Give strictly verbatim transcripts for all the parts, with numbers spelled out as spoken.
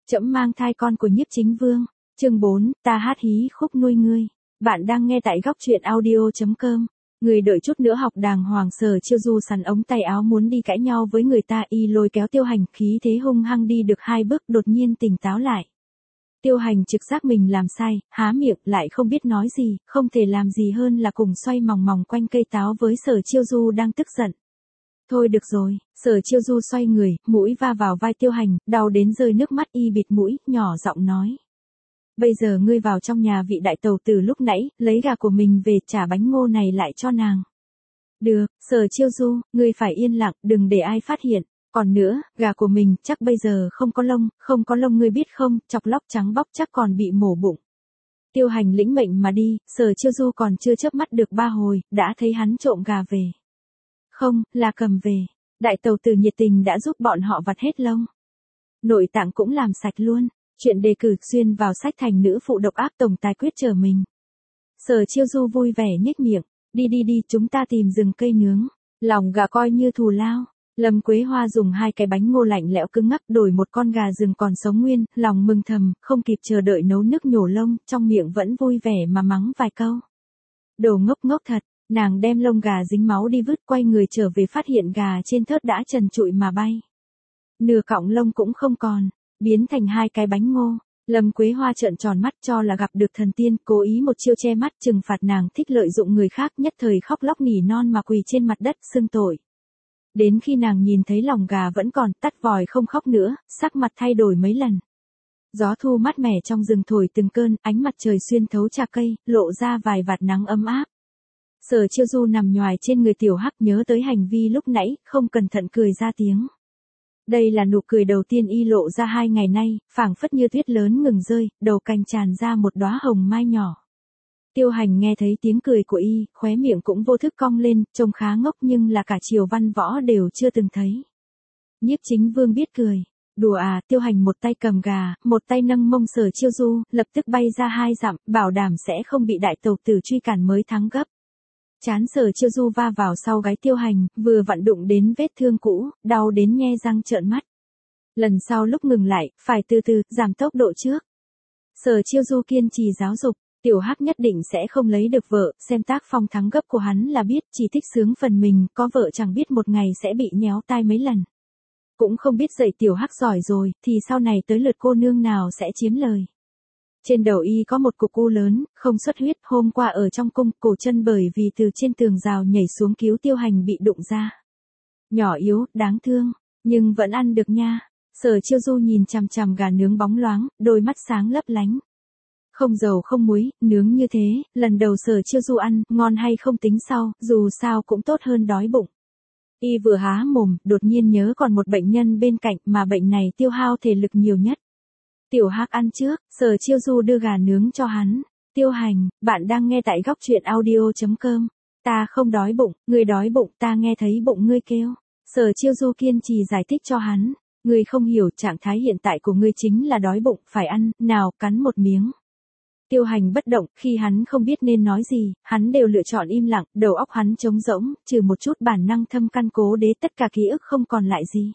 Trẫm mang thai con của Nhiếp Chính Vương. Chương bốn, ta hát hí khúc nuôi ngươi. Bạn đang nghe tại góc truyện audio chấm com. Người đợi chút nữa học đàng hoàng. Sở Chiêu Du sắn ống tay áo muốn đi cãi nhau với người ta, y lôi kéo Tiêu Hành, khí thế hung hăng đi được hai bước đột nhiên tỉnh táo lại. Tiêu Hành trực giác mình làm sai, há miệng lại không biết nói gì, không thể làm gì hơn là cùng xoay mòng mòng quanh cây táo với Sở Chiêu Du đang tức giận. Thôi được rồi, Sở Chiêu Du xoay người, mũi va vào vai Tiêu Hành, đau đến rơi nước mắt, y bịt mũi, nhỏ giọng nói. Bây giờ ngươi vào trong nhà vị đại tàu tử lúc nãy, lấy gà của mình về trả bánh ngô này lại cho nàng. Được, Sở Chiêu Du, ngươi phải yên lặng, đừng để ai phát hiện. Còn nữa, gà của mình chắc bây giờ không có lông, không có lông ngươi biết không, chọc lóc trắng bóc chắc còn bị mổ bụng. Tiêu Hành lĩnh mệnh mà đi, Sở Chiêu Du còn chưa chớp mắt được ba hồi, đã thấy hắn trộm gà về. Không, là cầm về. Đại tàu tử nhiệt tình đã giúp bọn họ vặt hết lông. Nội tạng cũng làm sạch luôn. Chuyện đề cử xuyên vào sách thành nữ phụ độc ác tổng tài quyết trở mình. Sở Chiêu Du vui vẻ nhếch miệng. Đi đi đi, chúng ta tìm rừng cây nướng. Lòng gà coi như thù lao. Lâm Quế Hoa dùng hai cái bánh ngô lạnh lẽo cứng ngắc đổi một con gà rừng còn sống nguyên, lòng mừng thầm, không kịp chờ đợi nấu nước nhổ lông, trong miệng vẫn vui vẻ mà mắng vài câu. Đồ ngốc ngốc thật. Nàng đem lông gà dính máu đi vứt, quay người trở về phát hiện gà trên thớt đã trần trụi mà bay. Nửa cọng lông cũng không còn, biến thành hai cái bánh ngô. Lâm Quế Hoa trợn tròn mắt cho là gặp được thần tiên, cố ý một chiêu che mắt trừng phạt nàng thích lợi dụng người khác, nhất thời khóc lóc nỉ non mà quỳ trên mặt đất xưng tội. Đến khi nàng nhìn thấy lòng gà vẫn còn, tắt vòi không khóc nữa, sắc mặt thay đổi mấy lần. Gió thu mát mẻ trong rừng thổi từng cơn, ánh mặt trời xuyên thấu trà cây, lộ ra vài vạt nắng ấm áp. Sở Chiêu Du nằm nhoài trên người Tiểu Hắc nhớ tới hành vi lúc nãy, không cẩn thận cười ra tiếng. Đây là nụ cười đầu tiên y lộ ra hai ngày nay, phảng phất như tuyết lớn ngừng rơi, đầu cành tràn ra một đóa hồng mai nhỏ. Tiêu Hành nghe thấy tiếng cười của y, khóe miệng cũng vô thức cong lên, trông khá ngốc nhưng là cả triều văn võ đều chưa từng thấy. Nhiếp Chính Vương biết cười. Đùa à, Tiêu Hành một tay cầm gà, một tay nâng mông Sở Chiêu Du, lập tức bay ra hai dặm, bảo đảm sẽ không bị đại tàu tử truy cản mới thắng gấp. Chán Sở Chiêu Du va vào sau gáy Tiêu Hành, vừa vặn đụng đến vết thương cũ, đau đến nhe răng trợn mắt. Lần sau lúc ngừng lại, phải từ từ, giảm tốc độ trước. Sở Chiêu Du kiên trì giáo dục, Tiểu Hắc nhất định sẽ không lấy được vợ, xem tác phong thắng gấp của hắn là biết, chỉ thích sướng phần mình, có vợ chẳng biết một ngày sẽ bị nhéo tai mấy lần. Cũng không biết dạy Tiểu Hắc giỏi rồi, thì sau này tới lượt cô nương nào sẽ chiếm lời. Trên đầu y có một cục u lớn, không xuất huyết, hôm qua ở trong cung, cổ chân bởi vì từ trên tường rào nhảy xuống cứu Tiêu Hành bị đụng ra. Nhỏ yếu, đáng thương, nhưng vẫn ăn được nha. Sở Chiêu Du nhìn chằm chằm gà nướng bóng loáng, đôi mắt sáng lấp lánh. Không dầu không muối, nướng như thế, lần đầu Sở Chiêu Du ăn, ngon hay không tính sau, dù sao cũng tốt hơn đói bụng. Y vừa há mồm, đột nhiên nhớ còn một bệnh nhân bên cạnh mà bệnh này tiêu hao thể lực nhiều nhất. Tiểu Hắc ăn trước, Sở Chiêu Du đưa gà nướng cho hắn. Tiêu Hành, bạn đang nghe tại góc truyện audio chấm com. Ta không đói bụng, ngươi đói bụng, ta nghe thấy bụng ngươi kêu. Sở Chiêu Du kiên trì giải thích cho hắn. Ngươi không hiểu, trạng thái hiện tại của ngươi chính là đói bụng, phải ăn, nào, cắn một miếng. Tiêu Hành bất động, khi hắn không biết nên nói gì, hắn đều lựa chọn im lặng, đầu óc hắn trống rỗng, trừ một chút bản năng thâm căn cố đế, tất cả ký ức không còn lại gì.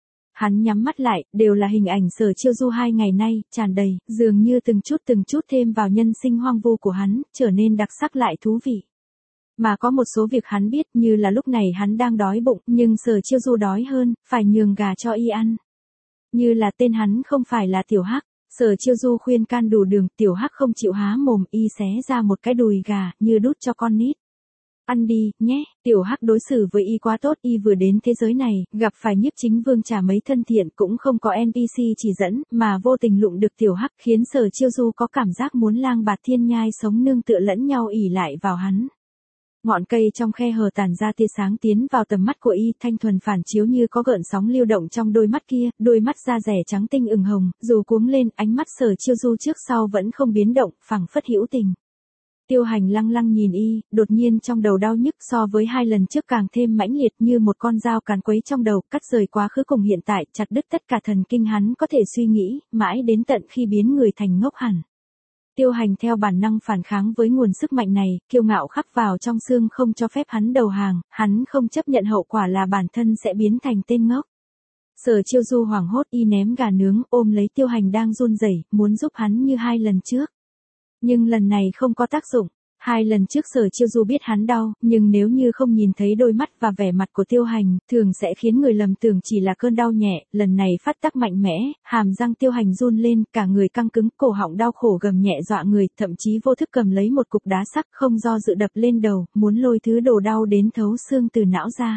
Hắn nhắm mắt lại, đều là hình ảnh Sở Chiêu Du hai ngày nay, tràn đầy, dường như từng chút từng chút thêm vào nhân sinh hoang vu của hắn, trở nên đặc sắc lại thú vị. Mà có một số việc hắn biết, như là lúc này hắn đang đói bụng, nhưng Sở Chiêu Du đói hơn, phải nhường gà cho y ăn. Như là tên hắn không phải là Tiểu Hắc, Sở Chiêu Du khuyên can đủ đường, Tiểu Hắc không chịu há mồm, y xé ra một cái đùi gà, như đút cho con nít. Ăn đi, nhé, Tiểu Hắc đối xử với y quá tốt, y vừa đến thế giới này, gặp phải Nhiếp Chính Vương chả mấy thân thiện, cũng không có en pê xê chỉ dẫn, mà vô tình lụng được Tiểu Hắc, khiến Sở Chiêu Du có cảm giác muốn lang bạt thiên nhai sống nương tựa lẫn nhau ỉ lại vào hắn. Ngọn cây trong khe hở tản ra tia sáng tiến vào tầm mắt của y, thanh thuần phản chiếu như có gợn sóng lưu động trong đôi mắt kia, đôi mắt da rẻ trắng tinh ửng hồng, dù cuống lên, ánh mắt Sở Chiêu Du trước sau vẫn không biến động, phảng phất hữu tình. Tiêu Hành lăng lăng nhìn y, đột nhiên trong đầu đau nhức so với hai lần trước càng thêm mãnh liệt như một con dao càn quấy trong đầu, cắt rời quá khứ cùng hiện tại, chặt đứt tất cả thần kinh hắn có thể suy nghĩ, mãi đến tận khi biến người thành ngốc hẳn. Tiêu Hành theo bản năng phản kháng với nguồn sức mạnh này, kiêu ngạo khắc vào trong xương không cho phép hắn đầu hàng, hắn không chấp nhận hậu quả là bản thân sẽ biến thành tên ngốc. Sở Chiêu Du hoảng hốt y ném gà nướng ôm lấy Tiêu Hành đang run rẩy, muốn giúp hắn như hai lần trước. Nhưng lần này không có tác dụng. Hai lần trước Sở Chiêu Du biết hắn đau, nhưng nếu như không nhìn thấy đôi mắt và vẻ mặt của Tiêu Hành, thường sẽ khiến người lầm tưởng chỉ là cơn đau nhẹ, lần này phát tác mạnh mẽ, hàm răng Tiêu Hành run lên, cả người căng cứng, cổ họng đau khổ gầm nhẹ dọa người, thậm chí vô thức cầm lấy một cục đá sắc không do dự đập lên đầu, muốn lôi thứ đồ đau đến thấu xương từ não ra.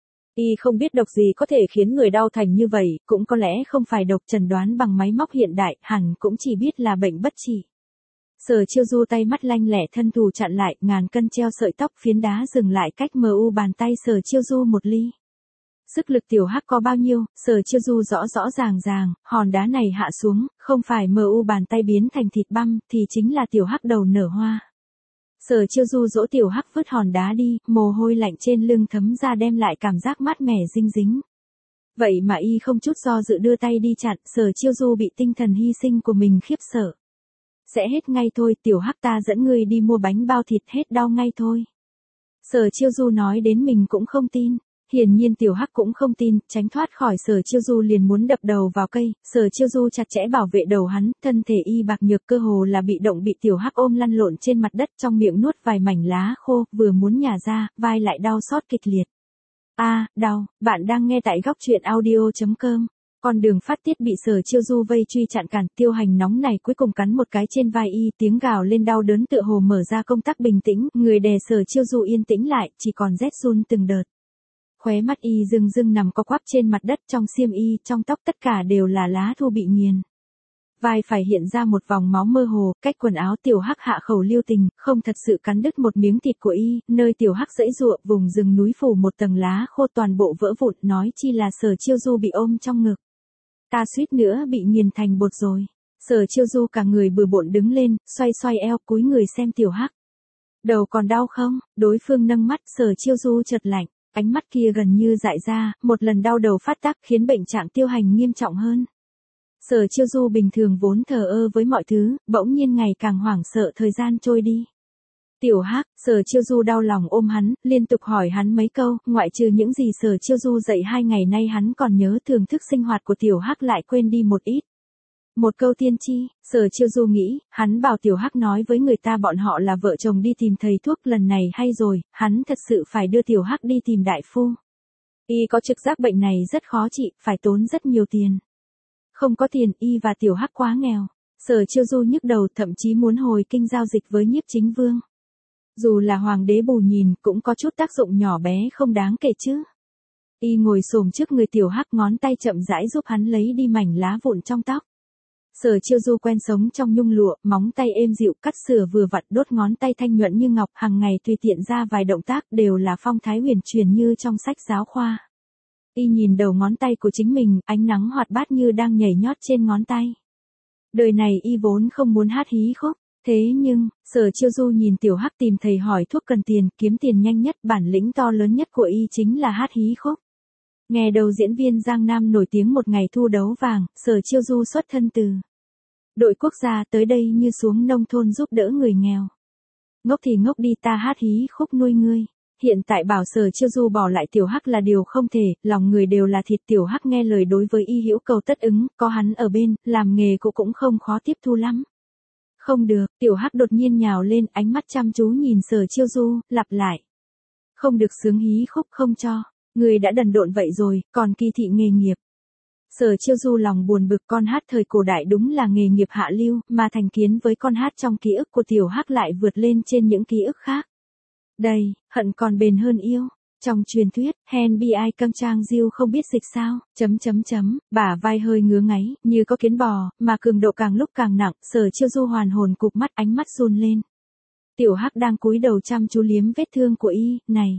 Y không biết độc gì có thể khiến người đau thành như vậy, cũng có lẽ không phải độc chẩn đoán bằng máy móc hiện đại, hẳn cũng chỉ biết là bệnh bất trị. Sở Chiêu Du tay mắt lanh lẹ thân thủ chặn lại, ngàn cân treo sợi tóc phiến đá dừng lại cách mờ u bàn tay Sở Chiêu Du một ly. Sức lực Tiểu Hắc có bao nhiêu, Sở Chiêu Du rõ rõ ràng ràng, hòn đá này hạ xuống, không phải mờ u bàn tay biến thành thịt băm, thì chính là Tiểu Hắc đầu nở hoa. Sở Chiêu Du dỗ Tiểu Hắc vứt hòn đá đi, mồ hôi lạnh trên lưng thấm ra đem lại cảm giác mát mẻ dinh dính. Vậy mà y không chút do dự đưa tay đi chặn, Sở Chiêu Du bị tinh thần hy sinh của mình khiếp sợ. Sẽ hết ngay thôi, Tiểu Hắc ta dẫn ngươi đi mua bánh bao thịt hết đau ngay thôi. Sở Chiêu Du nói đến mình cũng không tin. Hiển nhiên Tiểu Hắc cũng không tin, tránh thoát khỏi Sở Chiêu Du liền muốn đập đầu vào cây, Sở Chiêu Du chặt chẽ bảo vệ đầu hắn, thân thể y bạc nhược cơ hồ là bị động bị Tiểu Hắc ôm lăn lộn trên mặt đất trong miệng nuốt vài mảnh lá khô, vừa muốn nhả ra, vai lại đau xót kịch liệt. A, đau, bạn đang nghe tại góc truyện audio chấm com. Con đường phát tiết bị Sở Chiêu Du vây truy chặn cản, Tiêu Hành nóng này cuối cùng cắn một cái trên vai y, tiếng gào lên đau đớn tựa hồ mở ra công tắc bình tĩnh, người đè Sở Chiêu Du yên tĩnh lại, chỉ còn rét run từng đợt. Khóe mắt y rưng rưng nằm co quắp trên mặt đất, trong xiêm y, trong tóc tất cả đều là lá thu bị nghiền. Vai phải hiện ra một vòng máu mơ hồ, cách quần áo Tiểu Hắc hạ khẩu lưu tình, không thật sự cắn đứt một miếng thịt của y, nơi Tiểu Hắc dãy dụa, vùng rừng núi phủ một tầng lá khô toàn bộ vỡ vụn, nói chi là Sở Chiêu Du bị ôm trong ngực. Ta suýt nữa bị nghiền thành bột rồi. Sở Chiêu Du cả người bừa bộn đứng lên, xoay xoay eo, cúi người xem Tiểu Hắc. Đầu còn đau không? Đối phương nâng mắt, Sở Chiêu Du chợt lạnh. Ánh mắt kia gần như dại ra, một lần đau đầu phát tác khiến bệnh trạng Tiêu Hành nghiêm trọng hơn. Sở Chiêu Du bình thường vốn thờ ơ với mọi thứ, bỗng nhiên ngày càng hoảng sợ thời gian trôi đi. Tiểu Hắc, Sở Chiêu Du đau lòng ôm hắn, liên tục hỏi hắn mấy câu, ngoại trừ những gì Sở Chiêu Du dạy hai ngày nay hắn còn nhớ, thưởng thức sinh hoạt của Tiểu Hắc lại quên đi một ít. Một câu tiên tri, Sở Chiêu Du nghĩ, hắn bảo Tiểu Hắc nói với người ta bọn họ là vợ chồng đi tìm thầy thuốc, lần này hay rồi, hắn thật sự phải đưa Tiểu Hắc đi tìm đại phu. Y có trực giác bệnh này rất khó trị, phải tốn rất nhiều tiền. Không có tiền, y và Tiểu Hắc quá nghèo. Sở Chiêu Du nhức đầu, thậm chí muốn hồi kinh giao dịch với Nhiếp Chính Vương. Dù là hoàng đế bù nhìn, cũng có chút tác dụng nhỏ bé không đáng kể chứ. Y ngồi xổm trước người Tiểu Hắc, ngón tay chậm rãi giúp hắn lấy đi mảnh lá vụn trong tóc. Sở Chiêu Du quen sống trong nhung lụa, móng tay êm dịu, cắt sửa vừa vặn, đốt ngón tay thanh nhuận như ngọc, hàng ngày tùy tiện ra vài động tác đều là phong thái huyền truyền như trong sách giáo khoa. Y nhìn đầu ngón tay của chính mình, ánh nắng hoạt bát như đang nhảy nhót trên ngón tay. Đời này y vốn không muốn hát hí khúc, thế nhưng, Sở Chiêu Du nhìn Tiểu Hắc tìm thầy hỏi thuốc cần tiền, kiếm tiền nhanh nhất, bản lĩnh to lớn nhất của y chính là hát hí khúc. Nghe đầu diễn viên Giang Nam nổi tiếng một ngày thu đấu vàng, Sở Chiêu Du xuất thân từ đội quốc gia tới đây như xuống nông thôn giúp đỡ người nghèo. Ngốc thì ngốc đi, ta hát hí khúc nuôi ngươi. Hiện tại bảo Sở Chiêu Du bỏ lại Tiểu Hắc là điều không thể, lòng người đều là thịt, Tiểu Hắc nghe lời đối với y hữu cầu tất ứng, có hắn ở bên, làm nghề cũng cũng không khó tiếp thu lắm. Không được, Tiểu Hắc đột nhiên nhào lên, ánh mắt chăm chú nhìn Sở Chiêu Du, lặp lại. Không được sướng hí khúc, không cho. Người đã đần độn vậy rồi, còn kỳ thị nghề nghiệp. Sở Chiêu Du lòng buồn bực, con hát thời cổ đại đúng là nghề nghiệp hạ lưu, mà thành kiến với con hát trong ký ức của Tiểu Hắc lại vượt lên trên những ký ức khác. Đây, hận còn bền hơn yêu. Trong truyền thuyết, Hen bi ai câm trang diêu không biết dịch sao, chấm chấm chấm, bả vai hơi ngứa ngáy, như có kiến bò, mà cường độ càng lúc càng nặng, Sở Chiêu Du hoàn hồn cụp mắt, ánh mắt run lên. Tiểu Hắc đang cúi đầu chăm chú liếm vết thương của y, này.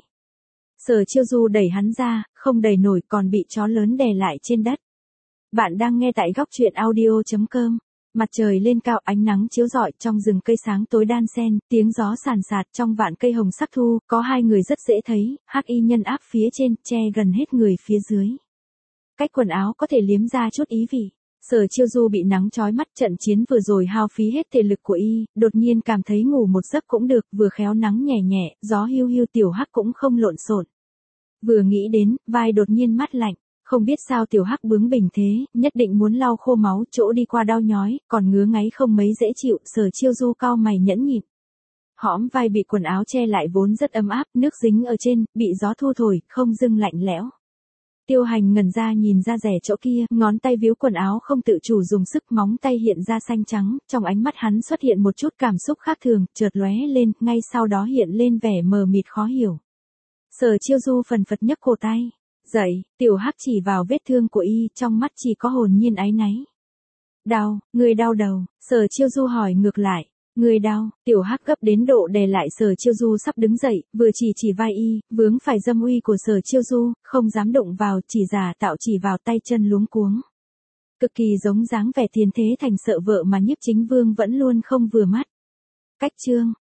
Sở Chiêu Du đẩy hắn ra, không đẩy nổi, còn bị chó lớn đè lại trên đất. Bạn đang nghe tại góc truyện audio chấm com. Mặt trời lên cao, ánh nắng chiếu rọi, trong rừng cây sáng tối đan xen, tiếng gió sàn sạt, trong vạn cây hồng sắc thu, có hai người rất dễ thấy, Hắc y nhân áp phía trên, che gần hết người phía dưới. Cách quần áo có thể liếm ra chút ý vị. Sở Chiêu Du bị nắng chói mắt, trận chiến vừa rồi hao phí hết thể lực của y, đột nhiên cảm thấy ngủ một giấc cũng được, vừa khéo nắng nhẹ nhẹ, gió hiu hiu, Tiểu Hắc cũng không lộn xộn. Vừa nghĩ đến, vai đột nhiên mát lạnh. Không biết sao tiểu hắc bướng bỉnh thế, nhất định muốn lau khô máu, chỗ đi qua đau nhói, còn ngứa ngáy không mấy dễ chịu, Sở Chiêu Du cau mày nhẫn nhịn. Hõm vai bị quần áo che lại vốn rất ấm áp, nước dính ở trên, bị gió thu thổi, không dưng lạnh lẽo. Tiêu Hành ngẩn ra nhìn ra rẻ chỗ kia, ngón tay víu quần áo không tự chủ dùng sức, móng tay hiện ra xanh trắng, trong ánh mắt hắn xuất hiện một chút cảm xúc khác thường, chợt lóe lên, ngay sau đó hiện lên vẻ mờ mịt khó hiểu. Sở Chiêu Du phần phật nhấc cổ tay. Dậy, tiểu hắc chỉ vào vết thương của y, trong mắt chỉ có hồn nhiên áy náy. Đau, người đau đầu, Sở Chiêu Du hỏi ngược lại. Người đau, tiểu hắc gấp đến độ đè lại Sở Chiêu Du sắp đứng dậy, vừa chỉ chỉ vai y, vướng phải dâm uy của Sở Chiêu Du, không dám động vào, chỉ giả tạo chỉ vào tay chân luống cuống. Cực kỳ giống dáng vẻ tiền thế thành sợ vợ mà Nhiếp Chính Vương vẫn luôn không vừa mắt. Cách chương